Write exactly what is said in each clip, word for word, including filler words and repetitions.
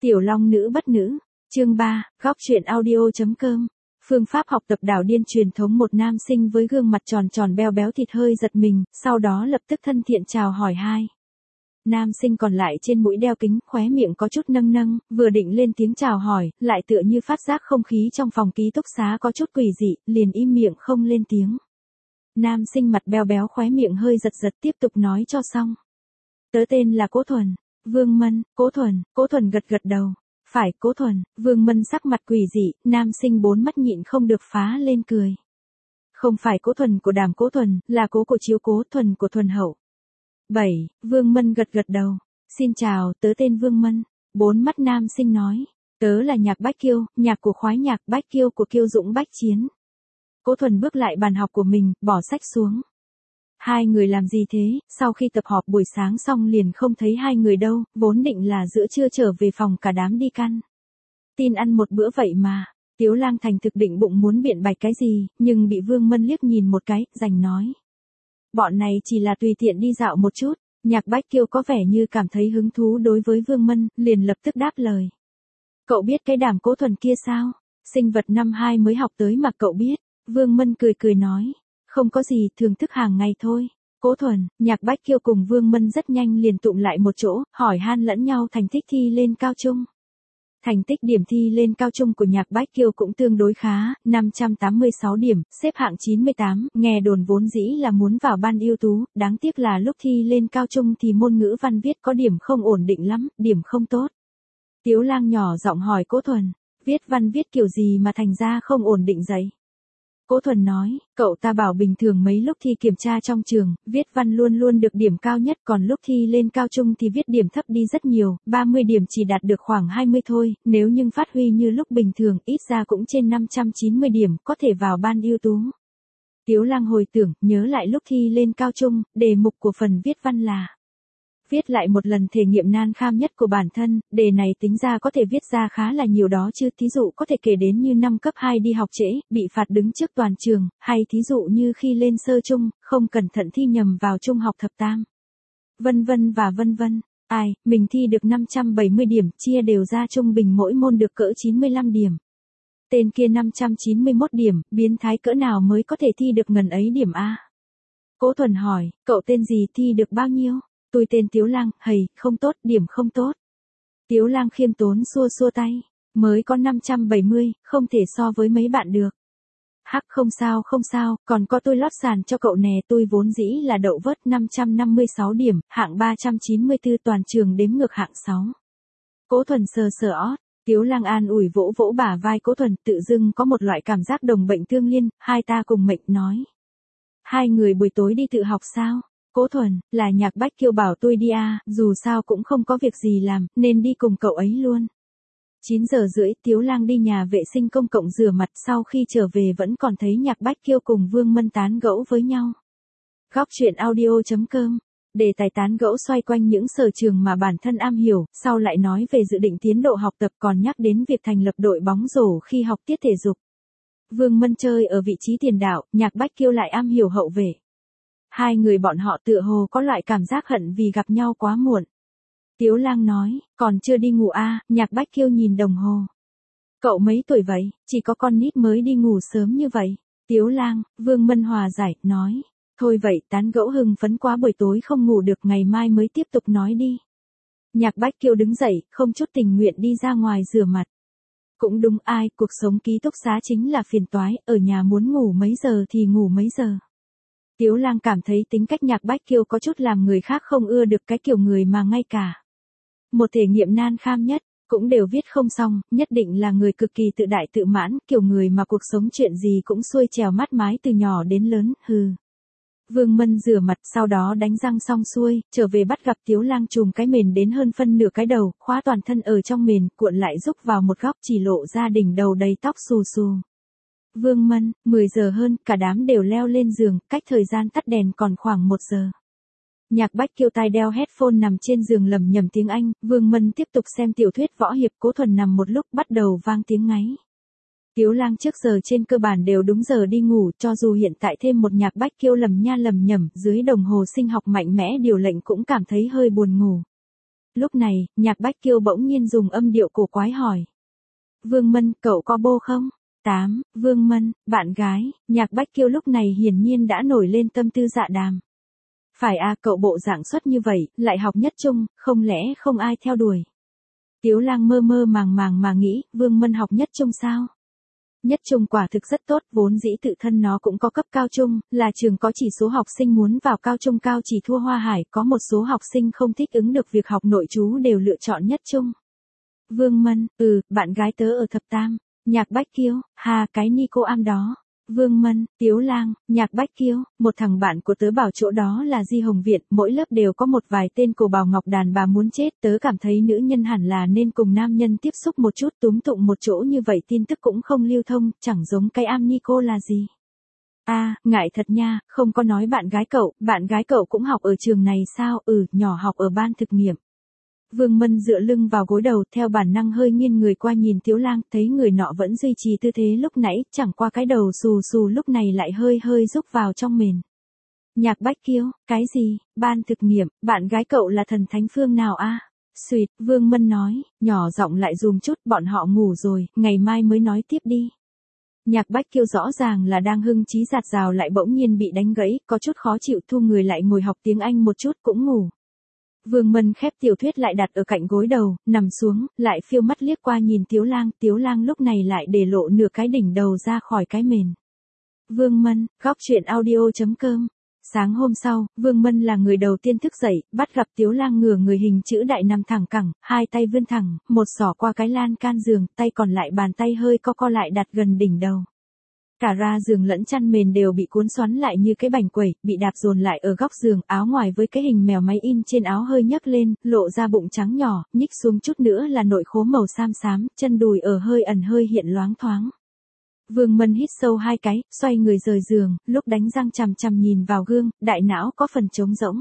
Tiểu Long nữ bất nữ, chương ba, góc truyện audio.com. Phương pháp học tập đảo điên truyền thống. Một nam sinh với gương mặt tròn tròn beo béo thịt hơi giật mình, sau đó lập tức thân thiện chào hỏi hai. Nam sinh còn lại trên mũi đeo kính, khóe miệng có chút nâng nâng, vừa định lên tiếng chào hỏi, lại tựa như phát giác không khí trong phòng ký túc xá có chút quỷ dị, liền im miệng không lên tiếng. Nam sinh mặt beo béo khóe miệng hơi giật giật tiếp tục nói cho xong. Tớ tên là Cố Thuần. Vương Mân. Cố Thuần. Cố Thuần gật gật đầu. Phải, Cố Thuần. Vương Mân sắc mặt quỷ dị, nam sinh bốn mắt nhịn không được phá lên cười. Không phải Cố Thuần của Đàm Cố Thuần, là Cố của Chiếu Cố, Thuần của Thuần Hậu. bảy. Vương Mân gật gật đầu. Xin chào, tớ tên Vương Mân. Bốn mắt nam sinh nói. Tớ là Nhạc Bách Kiêu, nhạc của khoái nhạc, Bách Kiêu của Kiêu Dũng Bách Chiến. Cố Thuần bước lại bàn học của mình, bỏ sách xuống. Hai người làm gì thế? Sau khi tập họp buổi sáng xong liền không thấy hai người đâu, vốn định là giữa trưa trở về phòng cả đám đi căn tin ăn một bữa vậy mà. Tiếu Lang thành thực định bụng muốn biện bạch cái gì, nhưng bị Vương Mân liếc nhìn một cái, rành nói. Bọn này chỉ là tùy tiện đi dạo một chút. Nhạc Bách Kiêu có vẻ như cảm thấy hứng thú đối với Vương Mân, liền lập tức đáp lời. Cậu biết cái Đàm Cố Thuần kia sao? Sinh vật năm hai mới học tới mà cậu biết. Vương Mân cười cười nói. Không có gì, thưởng thức hàng ngày thôi. Cố Thuần, Nhạc Bách Kiêu cùng Vương Mân rất nhanh liền tụm lại một chỗ, hỏi han lẫn nhau thành tích thi lên cao trung. Thành tích điểm thi lên cao trung của Nhạc Bách Kiêu cũng tương đối khá, năm trăm tám mươi sáu điểm, xếp hạng chín mươi tám, nghe đồn vốn dĩ là muốn vào ban ưu tú, đáng tiếc là lúc thi lên cao trung thì môn ngữ văn viết có điểm không ổn định lắm, điểm không tốt. Tiếu Lang nhỏ giọng hỏi Cố Thuần, viết văn viết kiểu gì mà thành ra không ổn định vậy? Cố Thuần nói, cậu ta bảo bình thường mấy lúc thi kiểm tra trong trường, viết văn luôn luôn được điểm cao nhất, còn lúc thi lên cao trung thì viết điểm thấp đi rất nhiều, ba mươi điểm chỉ đạt được khoảng hai mươi thôi, nếu nhưng phát huy như lúc bình thường, ít ra cũng trên năm trăm chín mươi điểm, có thể vào ban ưu tú. Tiếu Lang hồi tưởng, nhớ lại lúc thi lên cao trung, đề mục của phần viết văn là viết lại một lần thể nghiệm nan kham nhất của bản thân, đề này tính ra có thể viết ra khá là nhiều đó chứ, thí dụ có thể kể đến như năm cấp hai đi học trễ, bị phạt đứng trước toàn trường, hay thí dụ như khi lên sơ trung, không cẩn thận thi nhầm vào trung học thập tam. Vân vân và vân vân. Ai, mình thi được năm trăm bảy mươi điểm, chia đều ra trung bình mỗi môn được cỡ chín mươi lăm điểm. Tên kia năm trăm chín mươi mốt điểm, biến thái cỡ nào mới có thể thi được ngần ấy điểm a? Cố Thuần hỏi, cậu tên gì, thi được bao nhiêu? Tôi tên Tiếu Lang, hầy, không tốt, điểm không tốt. Tiếu Lang khiêm tốn xua xua tay, mới có năm trăm bảy mươi, không thể so với mấy bạn được. Hắc, không sao không sao, còn có tôi lót sàn cho cậu nè, tôi vốn dĩ là đậu vớt năm trăm năm mươi sáu điểm, hạng ba trăm chín mươi tư, toàn trường đếm ngược hạng sáu. Cố Thuần sờ sờ ót, Tiếu Lang an ủi vỗ vỗ bả vai Cố Thuần, tự dưng có một loại cảm giác đồng bệnh tương liên, hai ta cùng mệnh nói. Hai người buổi tối đi tự học sao? Cố Thuần, là Nhạc Bách Kiêu bảo tôi đi à, dù sao cũng không có việc gì làm, nên đi cùng cậu ấy luôn. chín giờ rưỡi, Tiếu Lang đi nhà vệ sinh công cộng rửa mặt, sau khi trở về vẫn còn thấy Nhạc Bách Kiêu cùng Vương Mân tán gẫu với nhau. Góc truyện audio.com, đề tài tán gẫu xoay quanh những sở trường mà bản thân am hiểu, sau lại nói về dự định tiến độ học tập, còn nhắc đến việc thành lập đội bóng rổ khi học tiết thể dục. Vương Mân chơi ở vị trí tiền đạo, Nhạc Bách Kiêu lại am hiểu hậu vệ. Hai người bọn họ tựa hồ có loại cảm giác hận vì gặp nhau quá muộn. Tiếu Lang nói, còn chưa đi ngủ à, Nhạc Bách Kiêu nhìn đồng hồ. Cậu mấy tuổi vậy, chỉ có con nít mới đi ngủ sớm như vậy. Tiếu Lang, Vương Mân hòa giải, nói, thôi vậy tán gẫu hưng phấn quá buổi tối không ngủ được, ngày mai mới tiếp tục nói đi. Nhạc Bách Kiêu đứng dậy, không chút tình nguyện đi ra ngoài rửa mặt. Cũng đúng, ai, cuộc sống ký túc xá chính là phiền toái, ở nhà muốn ngủ mấy giờ thì ngủ mấy giờ. Tiếu Lang cảm thấy tính cách Nhạc Bách Kiêu có chút làm người khác không ưa được, cái kiểu người mà ngay cả một thể nghiệm nan kham nhất, cũng đều viết không xong, nhất định là người cực kỳ tự đại tự mãn, kiểu người mà cuộc sống chuyện gì cũng xuôi trèo mát mái từ nhỏ đến lớn, hừ. Vương Mân rửa mặt, sau đó đánh răng xong xuôi, trở về bắt gặp Tiếu Lang trùm cái mền đến hơn phân nửa cái đầu, khóa toàn thân ở trong mền, cuộn lại rúc vào một góc, chỉ lộ ra đỉnh đầu đầy tóc xù xù. Vương Mân, mười giờ hơn, cả đám đều leo lên giường, cách thời gian tắt đèn còn khoảng một giờ. Nhạc Bách Kiêu tai đeo headphone nằm trên giường lẩm nhẩm tiếng Anh, Vương Mân tiếp tục xem tiểu thuyết võ hiệp, Cố Thuần nằm một lúc bắt đầu vang tiếng ngáy. Tiếu Lang trước giờ trên cơ bản đều đúng giờ đi ngủ, cho dù hiện tại thêm một Nhạc Bách Kiêu lầm nha lầm nhẩm, dưới đồng hồ sinh học mạnh mẽ điều lệnh cũng cảm thấy hơi buồn ngủ. Lúc này, Nhạc Bách Kiêu bỗng nhiên dùng âm điệu cổ quái hỏi. Vương Mân, cậu có bô không? tám. Vương Mân, bạn gái, Nhạc Bách Kiêu lúc này hiển nhiên đã nổi lên tâm tư dạ đàm. Phải à, cậu bộ dạng xuất như vậy, lại học nhất trung, không lẽ không ai theo đuổi. Tiếu Lang mơ mơ màng màng mà nghĩ, Vương Mân học nhất trung sao? Nhất trung quả thực rất tốt, vốn dĩ tự thân nó cũng có cấp cao trung, là trường có chỉ số học sinh muốn vào cao trung cao chỉ thua Hoa Hải, có một số học sinh không thích ứng được việc học nội trú đều lựa chọn nhất trung. Vương Mân, ừ, bạn gái tớ ở thập tam. Nhạc Bách Kiêu, hà cái ni cô am đó. Vương Mân, Tiếu Lang, Nhạc Bách Kiêu, một thằng bạn của tớ bảo chỗ đó là Di Hồng Viện, mỗi lớp đều có một vài tên cô Bảo Ngọc đàn bà muốn chết, tớ cảm thấy nữ nhân hẳn là nên cùng nam nhân tiếp xúc một chút, túm tụng một chỗ như vậy tin tức cũng không lưu thông, chẳng giống cái am ni cô là gì. A, à, ngại thật nha, không có nói bạn gái cậu, bạn gái cậu cũng học ở trường này sao? Ừ, nhỏ học ở ban thực nghiệm. Vương Mân dựa lưng vào gối đầu, theo bản năng hơi nghiêng người qua nhìn Tiếu Lang, thấy người nọ vẫn duy trì tư thế lúc nãy, chẳng qua cái đầu xù xù lúc này lại hơi hơi rúc vào trong mền. Nhạc Bách Kiêu, cái gì? Ban thực nghiệm, bạn gái cậu là thần thánh phương nào a? À? Xuyệt, Vương Mân nói, nhỏ giọng lại dùm chút, bọn họ ngủ rồi, ngày mai mới nói tiếp đi. Nhạc Bách Kiêu rõ ràng là đang hưng trí giạt rào lại bỗng nhiên bị đánh gãy, có chút khó chịu, thu người lại ngồi học tiếng Anh một chút cũng ngủ. Vương Mân khép tiểu thuyết lại đặt ở cạnh gối đầu, nằm xuống, lại phiêu mắt liếc qua nhìn Tiếu Lang, Tiếu Lang lúc này lại để lộ nửa cái đỉnh đầu ra khỏi cái mền. Vương Mân, góc truyện audio chấm com. Sáng hôm sau, Vương Mân là người đầu tiên thức dậy, bắt gặp Tiếu Lang ngửa người hình chữ đại nằm thẳng cẳng, hai tay vươn thẳng, một xỏ qua cái lan can giường, tay còn lại bàn tay hơi co co lại đặt gần đỉnh đầu. Cả ra giường lẫn chăn mền đều bị cuốn xoắn lại như cái bành quẩy, bị đạp dồn lại ở góc giường, áo ngoài với cái hình mèo máy in trên áo hơi nhấc lên, lộ ra bụng trắng nhỏ, nhích xuống chút nữa là nội khố màu xám xám, chân đùi ở hơi ẩn hơi hiện loáng thoáng. Vương Mân hít sâu hai cái, xoay người rời giường, lúc đánh răng chằm chằm nhìn vào gương, đại não có phần trống rỗng.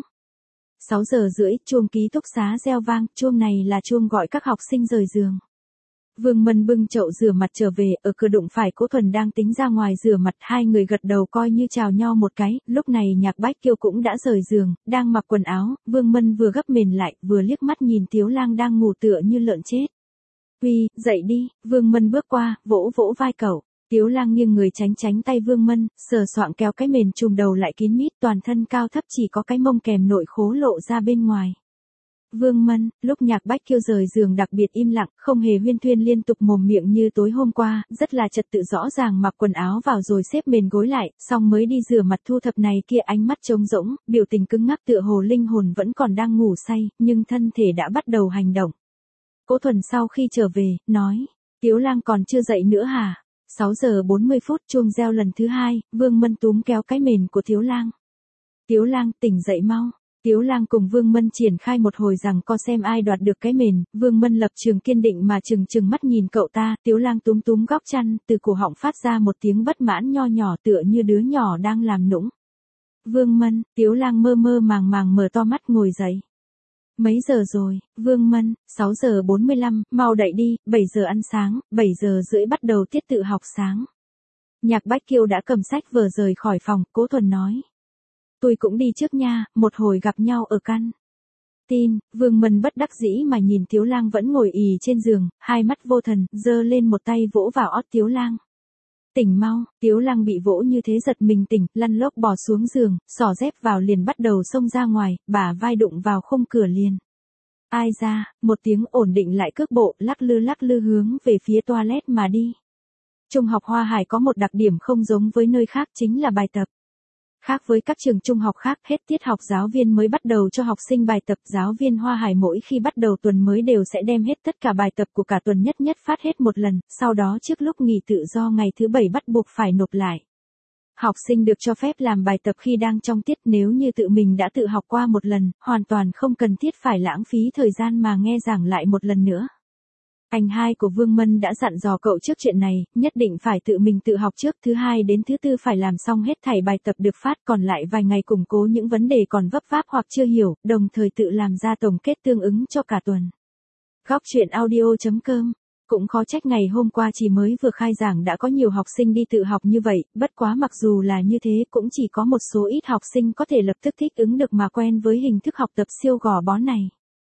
sáu giờ rưỡi, chuông ký túc xá reo vang, chuông này là chuông gọi các học sinh rời giường. Vương Mân bưng chậu rửa mặt trở về, ở cửa đụng phải Cố Thuần đang tính ra ngoài rửa mặt, hai người gật đầu coi như chào nhau một cái, lúc này Nhạc Bách Kiêu cũng đã rời giường, đang mặc quần áo, Vương Mân vừa gấp mền lại, vừa liếc mắt nhìn Tiếu Lang đang ngủ tựa như lợn chết. Uy, dậy đi, Vương Mân bước qua, vỗ vỗ vai cậu. Tiếu Lang nghiêng người tránh tránh tay Vương Mân, sờ soạng kéo cái mền trùm đầu lại kín mít, toàn thân cao thấp chỉ có cái mông kèm nội khố lộ ra bên ngoài. Vương Mân, lúc Nhạc Bách Kiêu rời giường đặc biệt im lặng, không hề huyên thuyên liên tục mồm miệng như tối hôm qua, rất là trật tự rõ ràng mặc quần áo vào rồi xếp mền gối lại, xong mới đi rửa mặt thu thập này kia, ánh mắt trống rỗng, biểu tình cứng ngắc tựa hồ linh hồn vẫn còn đang ngủ say, nhưng thân thể đã bắt đầu hành động. Cố Thuần sau khi trở về, nói, Tiếu Lang còn chưa dậy nữa hả? sáu giờ bốn mươi phút chuông reo lần thứ hai, Vương Mân túm kéo cái mền của Tiếu Lang. Tiếu Lang tỉnh dậy mau. Tiếu Lang cùng Vương Mân triển khai một hồi rằng co xem ai đoạt được cái mền, Vương Mân lập trường kiên định mà trừng trừng mắt nhìn cậu ta, Tiếu Lang túm túm góc chăn, từ cổ họng phát ra một tiếng bất mãn nho nhỏ tựa như đứa nhỏ đang làm nũng. Vương Mân, Tiếu Lang mơ mơ màng màng mở to mắt ngồi dậy. Mấy giờ rồi? Vương Mân, sáu giờ bốn mươi lăm, mau dậy đi, bảy giờ ăn sáng, bảy giờ rưỡi bắt đầu tiết tự học sáng. Nhạc Bách Kiêu đã cầm sách vở rời khỏi phòng, Cố Thuần nói. Tôi cũng đi trước nha, một hồi gặp nhau ở căn tin. Vương Mân bất đắc dĩ mà nhìn Tiếu Lang vẫn ngồi ì trên giường, hai mắt vô thần, giơ lên một tay vỗ vào ót Tiếu Lang. Tỉnh mau, Tiếu Lang bị vỗ như thế giật mình tỉnh, lăn lóc bò xuống giường, xỏ dép vào liền bắt đầu xông ra ngoài, bả vai đụng vào khung cửa liền. Ai ra, một tiếng ổn định lại cước bộ, lắc lư lắc lư hướng về phía toilet mà đi. Trung học Hoa Hải có một đặc điểm không giống với nơi khác chính là bài tập. Khác với các trường trung học khác, hết tiết học giáo viên mới bắt đầu cho học sinh bài tập, giáo viên Hoa Hải mỗi khi bắt đầu tuần mới đều sẽ đem hết tất cả bài tập của cả tuần nhất nhất phát hết một lần, sau đó trước lúc nghỉ tự do ngày thứ bảy bắt buộc phải nộp lại. Học sinh được cho phép làm bài tập khi đang trong tiết, nếu như tự mình đã tự học qua một lần, hoàn toàn không cần thiết phải lãng phí thời gian mà nghe giảng lại một lần nữa. Anh hai của Vương Mân đã dặn dò cậu trước chuyện này, nhất định phải tự mình tự học trước, thứ hai đến thứ tư phải làm xong hết thảy bài tập được phát, còn lại vài ngày củng cố những vấn đề còn vấp váp hoặc chưa hiểu, đồng thời tự làm ra tổng kết tương ứng cho cả tuần. Góc truyện audio chấm com. Cũng khó trách ngày hôm qua chỉ mới vừa khai giảng đã có nhiều học sinh đi tự học như vậy, bất quá mặc dù là như thế cũng chỉ có một số ít học sinh có thể lập tức thích ứng được mà quen với hình thức học tập siêu gò bó này.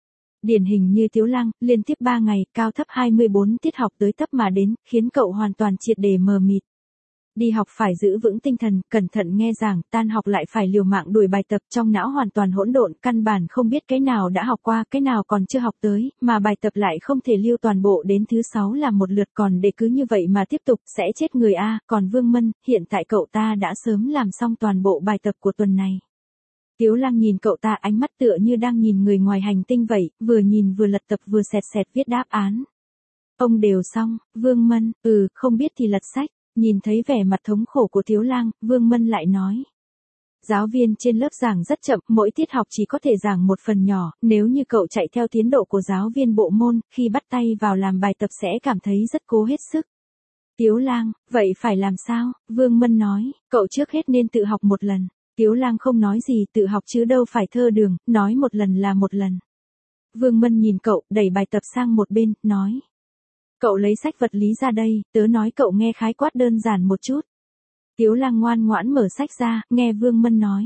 điển hình như Tiếu Lang, liên tiếp ba ngày, cao thấp hai mươi bốn tiết học tới tấp mà đến, khiến cậu hoàn toàn triệt để mờ mịt. Đi học phải giữ vững tinh thần, cẩn thận nghe giảng, tan học lại phải liều mạng đuổi bài tập, trong não hoàn toàn hỗn độn, căn bản không biết cái nào đã học qua, cái nào còn chưa học tới, mà bài tập lại không thể lưu toàn bộ đến thứ sáu là một lượt, còn để cứ như vậy mà tiếp tục, sẽ chết người a. Còn Vương Mân, hiện tại cậu ta đã sớm làm xong toàn bộ bài tập của tuần này. Tiếu Lang nhìn cậu ta, ánh mắt tựa như đang nhìn người ngoài hành tinh vậy, vừa nhìn vừa lật tập vừa sẹt sẹt viết đáp án. Ông đều xong. Vương Mân, ừ, không biết thì lật sách. Nhìn thấy vẻ mặt thống khổ của Tiếu Lang, Vương Mân lại nói. Giáo viên trên lớp giảng rất chậm, mỗi tiết học chỉ có thể giảng một phần nhỏ, nếu như cậu chạy theo tiến độ của giáo viên bộ môn, khi bắt tay vào làm bài tập sẽ cảm thấy rất cố hết sức. Tiếu Lang, vậy phải làm sao? Vương Mân nói, cậu trước hết nên tự học một lần. Tiếu Lang không nói gì, tự học chứ đâu phải thơ đường, nói một lần là một lần. Vương Mân nhìn cậu, đẩy bài tập sang một bên, nói. Cậu lấy sách vật lý ra đây, tớ nói cậu nghe khái quát đơn giản một chút. Tiếu Lang ngoan ngoãn mở sách ra, nghe Vương Mân nói.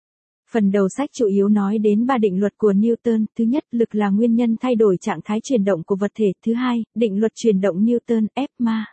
Phần đầu sách chủ yếu nói đến ba định luật của Newton, thứ nhất, lực là nguyên nhân thay đổi trạng thái chuyển động của vật thể, thứ hai, định luật chuyển động Newton, F ma.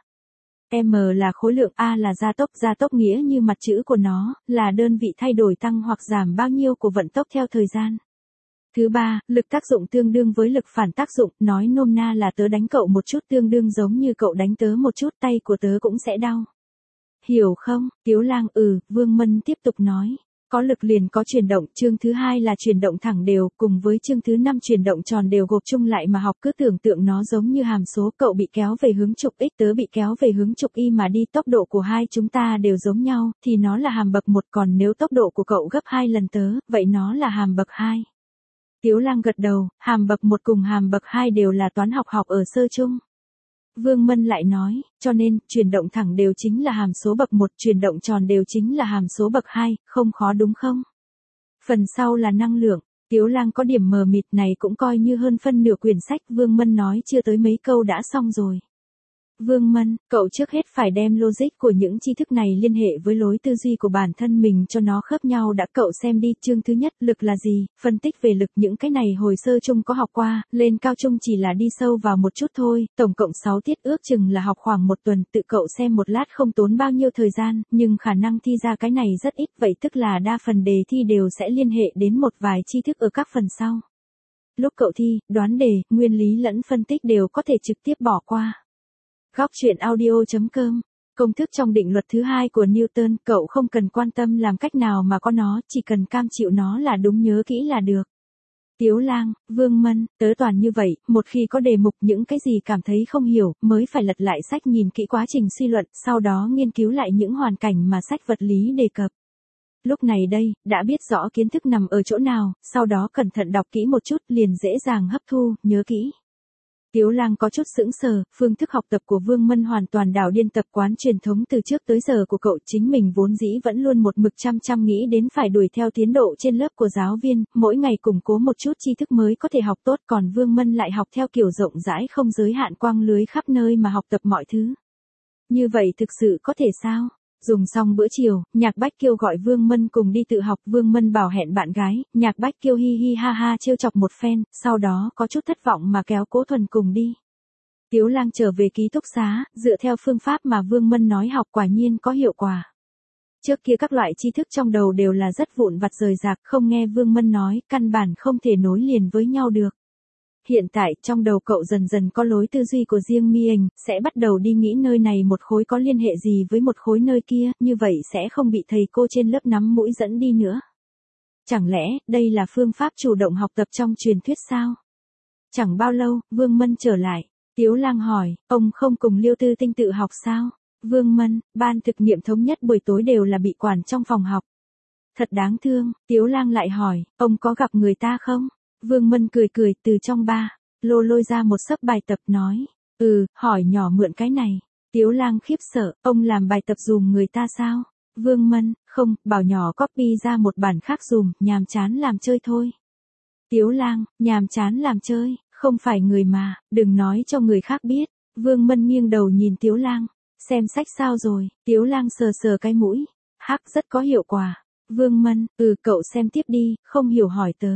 M là khối lượng, A là gia tốc, gia tốc nghĩa như mặt chữ của nó, là đơn vị thay đổi tăng hoặc giảm bao nhiêu của vận tốc theo thời gian. Thứ ba, lực tác dụng tương đương với lực phản tác dụng, nói nôm na là tớ đánh cậu một chút tương đương giống như cậu đánh tớ một chút, tay của tớ cũng sẽ đau. Hiểu không? Tiếu Lang, ừ. Vương Mân tiếp tục nói. Có lực liền có chuyển động, chương thứ hai là chuyển động thẳng đều, cùng với chương thứ năm chuyển động tròn đều gộp chung lại mà học, cứ tưởng tượng nó giống như hàm số, cậu bị kéo về hướng trục x, tớ bị kéo về hướng trục y mà đi, tốc độ của hai chúng ta đều giống nhau, thì nó là hàm bậc một, còn nếu tốc độ của cậu gấp hai lần tớ, vậy nó là hàm bậc hai. Tiếu Lang gật đầu, hàm bậc một cùng hàm bậc hai đều là toán học học ở sơ chung. Vương Mân lại nói, cho nên, chuyển động thẳng đều chính là hàm số bậc một, chuyển động tròn đều chính là hàm số bậc hai, không khó đúng không? Phần sau là năng lượng. Tiếu Lang có điểm mờ mịt này cũng coi như hơn phân nửa quyển sách, Vương Mân nói chưa tới mấy câu đã xong rồi. Vương Mân, cậu trước hết phải đem logic của những tri thức này liên hệ với lối tư duy của bản thân mình cho nó khớp nhau đã. Cậu xem đi, chương thứ nhất, lực là gì, phân tích về lực, những cái này hồi sơ chung có học qua, lên cao trung chỉ là đi sâu vào một chút thôi, tổng cộng sáu tiết ước chừng là học khoảng một tuần, tự cậu xem một lát không tốn bao nhiêu thời gian, nhưng khả năng thi ra cái này rất ít, vậy tức là đa phần đề thi đều sẽ liên hệ đến một vài tri thức ở các phần sau. Lúc cậu thi, đoán đề, nguyên lý lẫn phân tích đều có thể trực tiếp bỏ qua. Góc truyện audio chấm com. Công thức trong định luật thứ hai của Newton, cậu không cần quan tâm làm cách nào mà có nó, chỉ cần cam chịu nó là đúng, nhớ kỹ là được. Tiếu Lang, Vương Mân, tớ toàn như vậy, một khi có đề mục những cái gì cảm thấy không hiểu, mới phải lật lại sách nhìn kỹ quá trình suy luận, sau đó nghiên cứu lại những hoàn cảnh mà sách vật lý đề cập. Lúc này đây, đã biết rõ kiến thức nằm ở chỗ nào, sau đó cẩn thận đọc kỹ một chút, liền dễ dàng hấp thu, nhớ kỹ. Tiếu Lang có chút sững sờ, phương thức học tập của Vương Mân hoàn toàn đảo điên tập quán truyền thống từ trước tới giờ của cậu, chính mình vốn dĩ vẫn luôn một mực chăm chăm nghĩ đến phải đuổi theo tiến độ trên lớp của giáo viên, mỗi ngày củng cố một chút tri thức mới có thể học tốt, còn Vương Mân lại học theo kiểu rộng rãi không giới hạn quang lưới khắp nơi mà học tập mọi thứ. Như vậy thực sự có thể sao? Dùng xong bữa chiều, Nhạc Bách Kiêu gọi Vương Mân cùng đi tự học, Vương Mân bảo hẹn bạn gái, Nhạc Bách Kiêu hi hi ha ha trêu chọc một phen, sau đó có chút thất vọng mà kéo Cố Thuần cùng đi. Tiếu Lang trở về ký túc xá, dựa theo phương pháp mà Vương Mân nói học quả nhiên có hiệu quả. Trước kia các loại tri thức trong đầu đều là rất vụn vặt rời rạc, không nghe Vương Mân nói, căn bản không thể nối liền với nhau được. Hiện tại, trong đầu cậu dần dần có lối tư duy của riêng mình, sẽ bắt đầu đi nghĩ nơi này một khối có liên hệ gì với một khối nơi kia, như vậy sẽ không bị thầy cô trên lớp nắm mũi dẫn đi nữa. Chẳng lẽ, đây là phương pháp chủ động học tập trong truyền thuyết sao? Chẳng bao lâu, Vương Mân trở lại. Tiếu Lang hỏi, ông không cùng Liêu Tư Tinh tự học sao? Vương Mân, ban thực nghiệm thống nhất buổi tối đều là bị quản trong phòng học. Thật đáng thương. Tiếu Lang lại hỏi, ông có gặp người ta không? Vương Mân cười cười từ trong ba lô lôi ra một xấp bài tập nói, ừ, hỏi nhỏ mượn cái này. Tiếu Lang khiếp sợ, ông làm bài tập dùm người ta sao? Vương Mân, không, bảo nhỏ copy ra một bản khác dùm, nhàm chán làm chơi thôi. Tiếu Lang, nhàm chán làm chơi, không phải người mà, đừng nói cho người khác biết. Vương Mân nghiêng đầu nhìn Tiếu Lang, xem sách sao rồi? Tiếu Lang sờ sờ cái mũi, hắc rất có hiệu quả. Vương Mân, ừ, cậu xem tiếp đi, không hiểu hỏi tớ.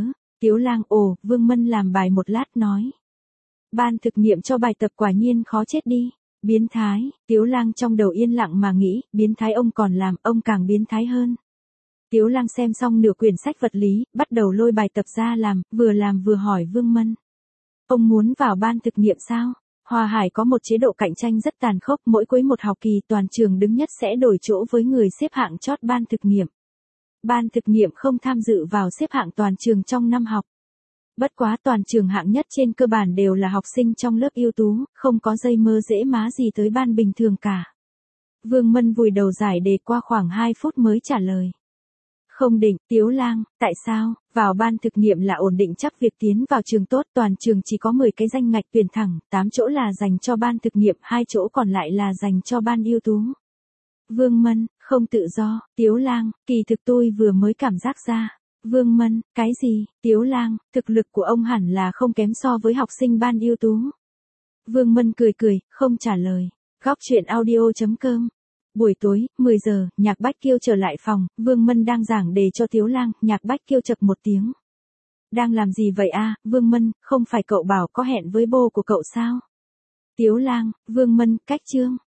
Tiếu Lang ồ, Vương Mân làm bài một lát nói. Ban thực nghiệm cho bài tập quả nhiên khó chết đi. Biến thái, Tiếu Lang trong đầu yên lặng mà nghĩ, biến thái ông còn làm, ông càng biến thái hơn. Tiếu Lang xem xong nửa quyển sách vật lý, bắt đầu lôi bài tập ra làm, vừa làm vừa hỏi Vương Mân. Ông muốn vào ban thực nghiệm sao? Hòa Hải có một chế độ cạnh tranh rất tàn khốc, mỗi cuối một học kỳ toàn trường đứng nhất sẽ đổi chỗ với người xếp hạng chót ban thực nghiệm. Ban thực nghiệm không tham dự vào xếp hạng toàn trường trong năm học. Bất quá toàn trường hạng nhất trên cơ bản đều là học sinh trong lớp ưu tú, không có dây mơ dễ má gì tới ban bình thường cả. Vương Mân vùi đầu giải đề qua khoảng hai phút mới trả lời. Không định, Tiếu Lang, tại sao? Vào ban thực nghiệm là ổn định chắc việc tiến vào trường tốt, toàn trường chỉ có mười cái danh ngạch tuyển thẳng, tám chỗ là dành cho ban thực nghiệm, hai chỗ còn lại là dành cho ban ưu tú. Vương Mân, không tự do, Tiếu Lang, kỳ thực tôi vừa mới cảm giác ra. Vương Mân, cái gì? Tiếu Lang, thực lực của ông hẳn là không kém so với học sinh ban ưu tú. Vương Mân cười cười, không trả lời. Góc truyện audio chấm com. Buổi tối, mười giờ, Nhạc Bách Kiêu trở lại phòng, Vương Mân đang giảng đề cho Tiếu Lang, Nhạc Bách Kiêu chậc một tiếng. Đang làm gì vậy a, Vương Mân, không phải cậu bảo có hẹn với bô của cậu sao? Tiếu Lang, Vương Mân, cách chương.